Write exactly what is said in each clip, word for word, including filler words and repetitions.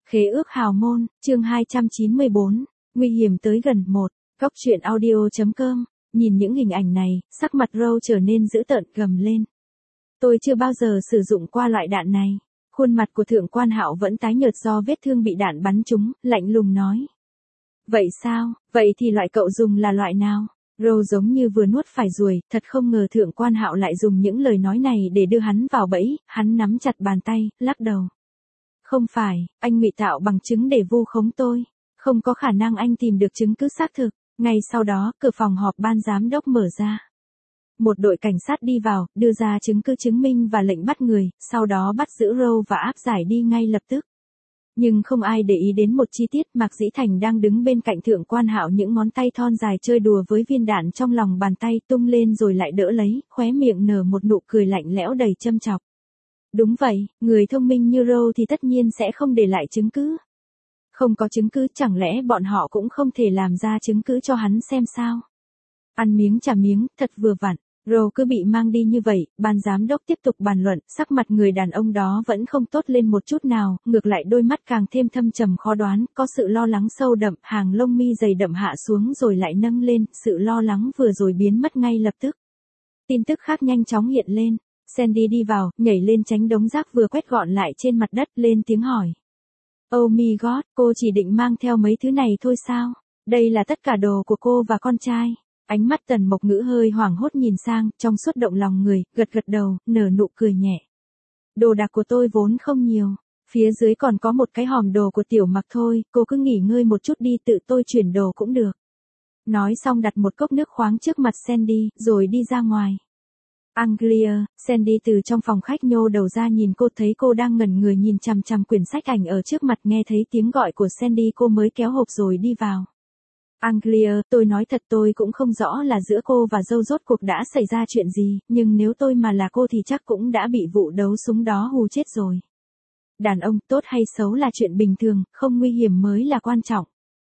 Khế ước hào môn, chương hai trăm chín mươi bốn, nguy hiểm tới gần một, góc truyện audio.com, nhìn những hình ảnh này, sắc mặt Rose trở nên dữ tợn gầm lên. Tôi chưa bao giờ sử dụng qua loại đạn này. Khuôn mặt của Thượng quan Hạo vẫn tái nhợt do vết thương bị đạn bắn trúng, lạnh lùng nói. Vậy sao, vậy thì loại cậu dùng là loại nào? Rose giống như vừa nuốt phải ruồi, thật không ngờ Thượng quan Hạo lại dùng những lời nói này để đưa hắn vào bẫy, hắn nắm chặt bàn tay, lắc đầu. Không phải, anh ngụy tạo bằng chứng để vu khống tôi. Không có khả năng anh tìm được chứng cứ xác thực. Ngay sau đó, cửa phòng họp ban giám đốc mở ra. Một đội cảnh sát đi vào, đưa ra chứng cứ chứng minh và lệnh bắt người, sau đó bắt giữ Rose và áp giải đi ngay lập tức. Nhưng không ai để ý đến một chi tiết, Mạc Dĩ Thành đang đứng bên cạnh Thượng quan Hạo, những ngón tay thon dài chơi đùa với viên đạn trong lòng bàn tay, tung lên rồi lại đỡ lấy, khóe miệng nở một nụ cười lạnh lẽo đầy châm chọc. Đúng vậy, người thông minh như Rose thì tất nhiên sẽ không để lại chứng cứ. Không có chứng cứ, chẳng lẽ bọn họ cũng không thể làm ra chứng cứ cho hắn xem sao? Ăn miếng trả miếng, thật vừa vặn. Rose cứ bị mang đi như vậy, ban giám đốc tiếp tục bàn luận, sắc mặt người đàn ông đó vẫn không tốt lên một chút nào, ngược lại đôi mắt càng thêm thâm trầm khó đoán, có sự lo lắng sâu đậm, hàng lông mi dày đậm hạ xuống rồi lại nâng lên, sự lo lắng vừa rồi biến mất ngay lập tức. Tin tức khác nhanh chóng hiện lên, Sandy đi vào, nhảy lên tránh đống rác vừa quét gọn lại trên mặt đất, lên tiếng hỏi. Oh my god, cô chỉ định mang theo mấy thứ này thôi sao? Đây là tất cả đồ của cô và con trai. Ánh mắt Tần Mộc Ngữ hơi hoảng hốt nhìn sang, trong suốt động lòng người, gật gật đầu, nở nụ cười nhẹ. Đồ đạc của tôi vốn không nhiều, phía dưới còn có một cái hòm đồ của Tiểu Mặc thôi, cô cứ nghỉ ngơi một chút đi, tự tôi chuyển đồ cũng được. Nói xong đặt một cốc nước khoáng trước mặt Sandy, rồi đi ra ngoài. Anglia, Sandy từ trong phòng khách nhô đầu ra nhìn cô, thấy cô đang ngẩn người nhìn chằm chằm quyển sách ảnh ở trước mặt, nghe thấy tiếng gọi của Sandy cô mới kéo hộp rồi đi vào. Anglia, tôi nói thật tôi cũng không rõ là giữa cô và dâu rốt cuộc đã xảy ra chuyện gì, nhưng nếu tôi mà là cô thì chắc cũng đã bị vụ đấu súng đó hù chết rồi. Đàn ông tốt hay xấu là chuyện bình thường, không nguy hiểm mới là quan trọng.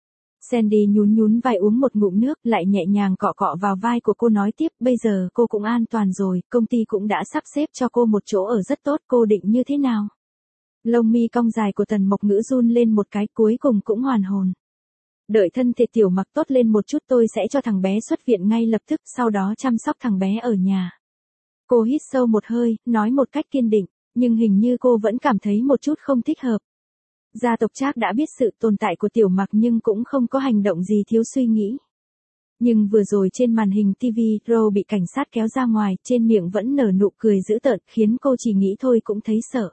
Sandy nhún nhún vai uống một ngụm nước, lại nhẹ nhàng cọ cọ vào vai của cô nói tiếp, bây giờ cô cũng an toàn rồi, công ty cũng đã sắp xếp cho cô một chỗ ở rất tốt, cô định như thế nào? Lông mi cong dài của Tần Mộc Ngữ run lên một cái, cuối cùng cũng hoàn hồn. Đợi thân thể Tiểu Mặc tốt lên một chút tôi sẽ cho thằng bé xuất viện ngay lập tức, sau đó chăm sóc thằng bé ở nhà. Cô hít sâu một hơi, nói một cách kiên định, nhưng hình như cô vẫn cảm thấy một chút không thích hợp. Gia tộc Trác đã biết sự tồn tại của Tiểu Mặc nhưng cũng không có hành động gì thiếu suy nghĩ. Nhưng vừa rồi trên màn hình ti vi, Rose bị cảnh sát kéo ra ngoài, trên miệng vẫn nở nụ cười dữ tợn, khiến cô chỉ nghĩ thôi cũng thấy sợ.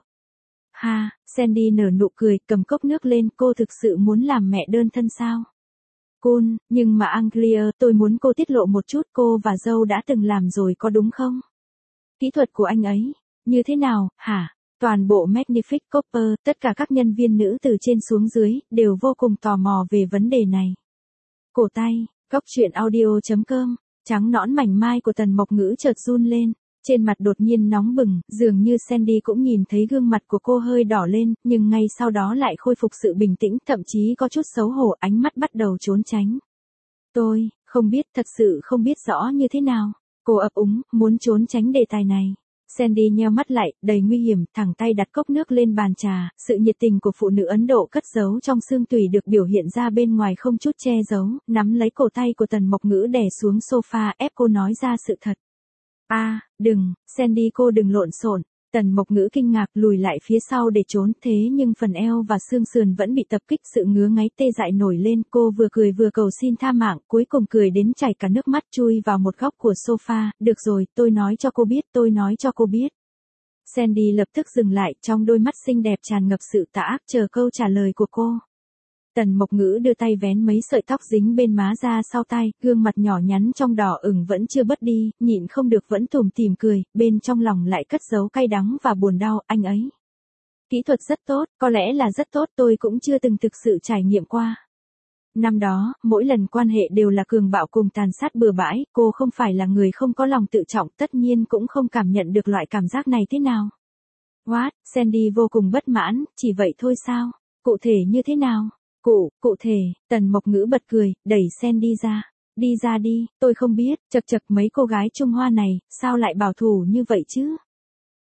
Ha, Sandy nở nụ cười, cầm cốc nước lên, cô thực sự muốn làm mẹ đơn thân sao? Cool, nhưng mà Anglia, tôi muốn cô tiết lộ một chút, cô và dâu đã từng làm rồi có đúng không? Kỹ thuật của anh ấy, như thế nào, hả? Toàn bộ Magnific Copper, tất cả các nhân viên nữ từ trên xuống dưới, đều vô cùng tò mò về vấn đề này. Cổ tay, góc truyện audio.com, trắng nõn mảnh mai của Tần Mộc Ngữ chợt run lên. Trên mặt đột nhiên nóng bừng, dường như Sandy cũng nhìn thấy gương mặt của cô hơi đỏ lên, nhưng ngay sau đó lại khôi phục sự bình tĩnh, thậm chí có chút xấu hổ, ánh mắt bắt đầu trốn tránh. Tôi, không biết, thật sự không biết rõ như thế nào. Cô ấp úng, muốn trốn tránh đề tài này. Sandy nheo mắt lại, đầy nguy hiểm, thẳng tay đặt cốc nước lên bàn trà, sự nhiệt tình của phụ nữ Ấn Độ cất giấu trong xương tủy được biểu hiện ra bên ngoài không chút che giấu, nắm lấy cổ tay của Tần Mộc Ngữ đè xuống sofa, ép cô nói ra sự thật. A, à, đừng, Sandy cô đừng lộn xộn. Tần Mộc Ngữ kinh ngạc lùi lại phía sau để trốn, thế nhưng phần eo và xương sườn vẫn bị tập kích, sự ngứa ngáy tê dại nổi lên, cô vừa cười vừa cầu xin tha mạng, cuối cùng cười đến chảy cả nước mắt, chui vào một góc của sofa, được rồi, tôi nói cho cô biết, tôi nói cho cô biết. Sandy lập tức dừng lại, trong đôi mắt xinh đẹp tràn ngập sự tà ác, chờ câu trả lời của cô. Tần Mộc Ngữ đưa tay vén mấy sợi tóc dính bên má ra sau tai, gương mặt nhỏ nhắn trong đỏ ửng vẫn chưa bớt đi, nhịn không được vẫn tủm tỉm cười, bên trong lòng lại cất giấu cay đắng và buồn đau, anh ấy. Kỹ thuật rất tốt, có lẽ là rất tốt, tôi cũng chưa từng thực sự trải nghiệm qua. Năm đó, mỗi lần quan hệ đều là cường bạo cùng tàn sát bừa bãi, cô không phải là người không có lòng tự trọng, tất nhiên cũng không cảm nhận được loại cảm giác này thế nào. What, Sandy vô cùng bất mãn, chỉ vậy thôi sao? Cụ thể như thế nào? Cụ, cụ thể, Tần Mộc Ngữ bật cười, đẩy Sandy ra. Đi ra đi, tôi không biết, chật chật mấy cô gái Trung Hoa này, sao lại bảo thủ như vậy chứ?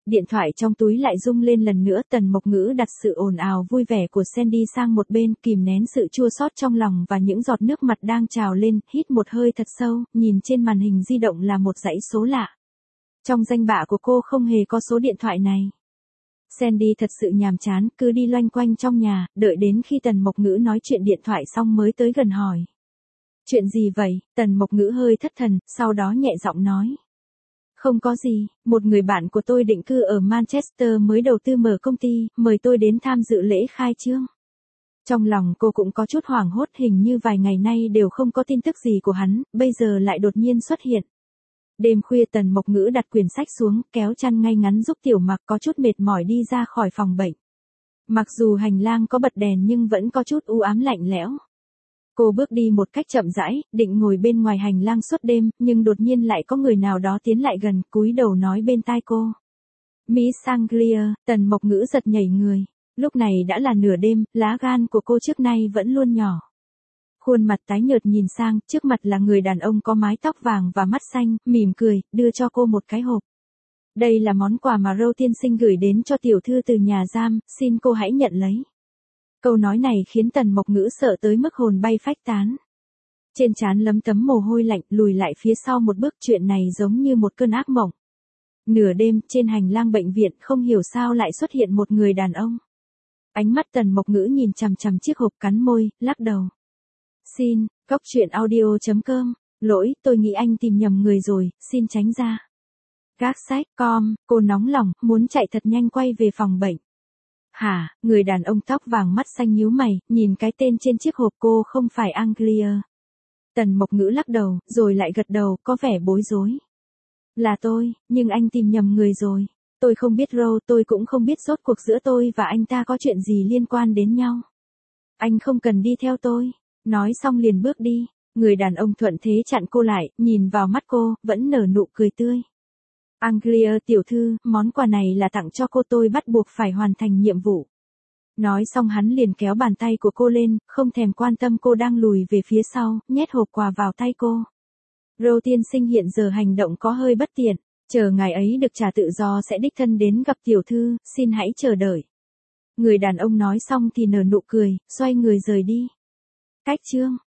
Điện thoại trong túi lại rung lên lần nữa, Tần Mộc Ngữ đặt sự ồn ào vui vẻ của Sandy sang một bên, kìm nén sự chua xót trong lòng và những giọt nước mặt đang trào lên, hít một hơi thật sâu, nhìn trên màn hình di động là một dãy số lạ. Trong danh bạ của cô không hề có số điện thoại này. Sandy thật sự nhàm chán, cứ đi loanh quanh trong nhà, đợi đến khi Tần Mộc Ngữ nói chuyện điện thoại xong mới tới gần hỏi. Chuyện gì vậy? Tần Mộc Ngữ hơi thất thần, sau đó nhẹ giọng nói. Không có gì, một người bạn của tôi định cư ở Manchester mới đầu tư mở công ty, mời tôi đến tham dự lễ khai trương. Trong lòng cô cũng có chút hoảng hốt, hình như vài ngày nay đều không có tin tức gì của hắn, bây giờ lại đột nhiên xuất hiện. Đêm khuya Tần Mộc Ngữ đặt quyển sách xuống, kéo chăn ngay ngắn giúp Tiểu Mặc có chút mệt mỏi đi ra khỏi phòng bệnh. Mặc dù hành lang có bật đèn nhưng vẫn có chút u ám lạnh lẽo. Cô bước đi một cách chậm rãi, định ngồi bên ngoài hành lang suốt đêm, nhưng đột nhiên lại có người nào đó tiến lại gần, cúi đầu nói bên tai cô. Miss Anglia. Tần Mộc Ngữ giật nhảy người. Lúc này đã là nửa đêm, lá gan của cô trước nay vẫn luôn nhỏ. Khuôn mặt tái nhợt nhìn sang, trước mặt là người đàn ông có mái tóc vàng và mắt xanh, mỉm cười, đưa cho cô một cái hộp. Đây là món quà mà Rowe tiên sinh gửi đến cho tiểu thư từ nhà giam, xin cô hãy nhận lấy. Câu nói này khiến Tần Mộc Ngữ sợ tới mức hồn bay phách tán. Trên trán lấm tấm mồ hôi lạnh, lùi lại phía sau một bước, chuyện này giống như một cơn ác mộng. Nửa đêm, trên hành lang bệnh viện, không hiểu sao lại xuất hiện một người đàn ông. Ánh mắt Tần Mộc Ngữ nhìn chằm chằm chiếc hộp, cắn môi, lắc đầu. Xin, góc truyện audio chấm com, lỗi, tôi nghĩ anh tìm nhầm người rồi, xin tránh ra. Gác sách, com, cô nóng lòng, muốn chạy thật nhanh quay về phòng bệnh. Hả, người đàn ông tóc vàng mắt xanh nhíu mày, nhìn cái tên trên chiếc hộp, cô không phải Anglia. Tần Mộc Ngữ lắc đầu, rồi lại gật đầu, có vẻ bối rối. Là tôi, nhưng anh tìm nhầm người rồi. Tôi không biết Rowe, tôi cũng không biết rốt cuộc giữa tôi và anh ta có chuyện gì liên quan đến nhau. Anh không cần đi theo tôi. Nói xong liền bước đi. Người đàn ông thuận thế chặn cô lại, nhìn vào mắt cô, vẫn nở nụ cười tươi. Anglia tiểu thư, món quà này là tặng cho cô, tôi bắt buộc phải hoàn thành nhiệm vụ. Nói xong hắn liền kéo bàn tay của cô lên, không thèm quan tâm cô đang lùi về phía sau, nhét hộp quà vào tay cô. Rowe tiên sinh hiện giờ hành động có hơi bất tiện, chờ ngài ấy được trả tự do sẽ đích thân đến gặp tiểu thư, xin hãy chờ đợi. Người đàn ông nói xong thì nở nụ cười, xoay người rời đi. Cách chương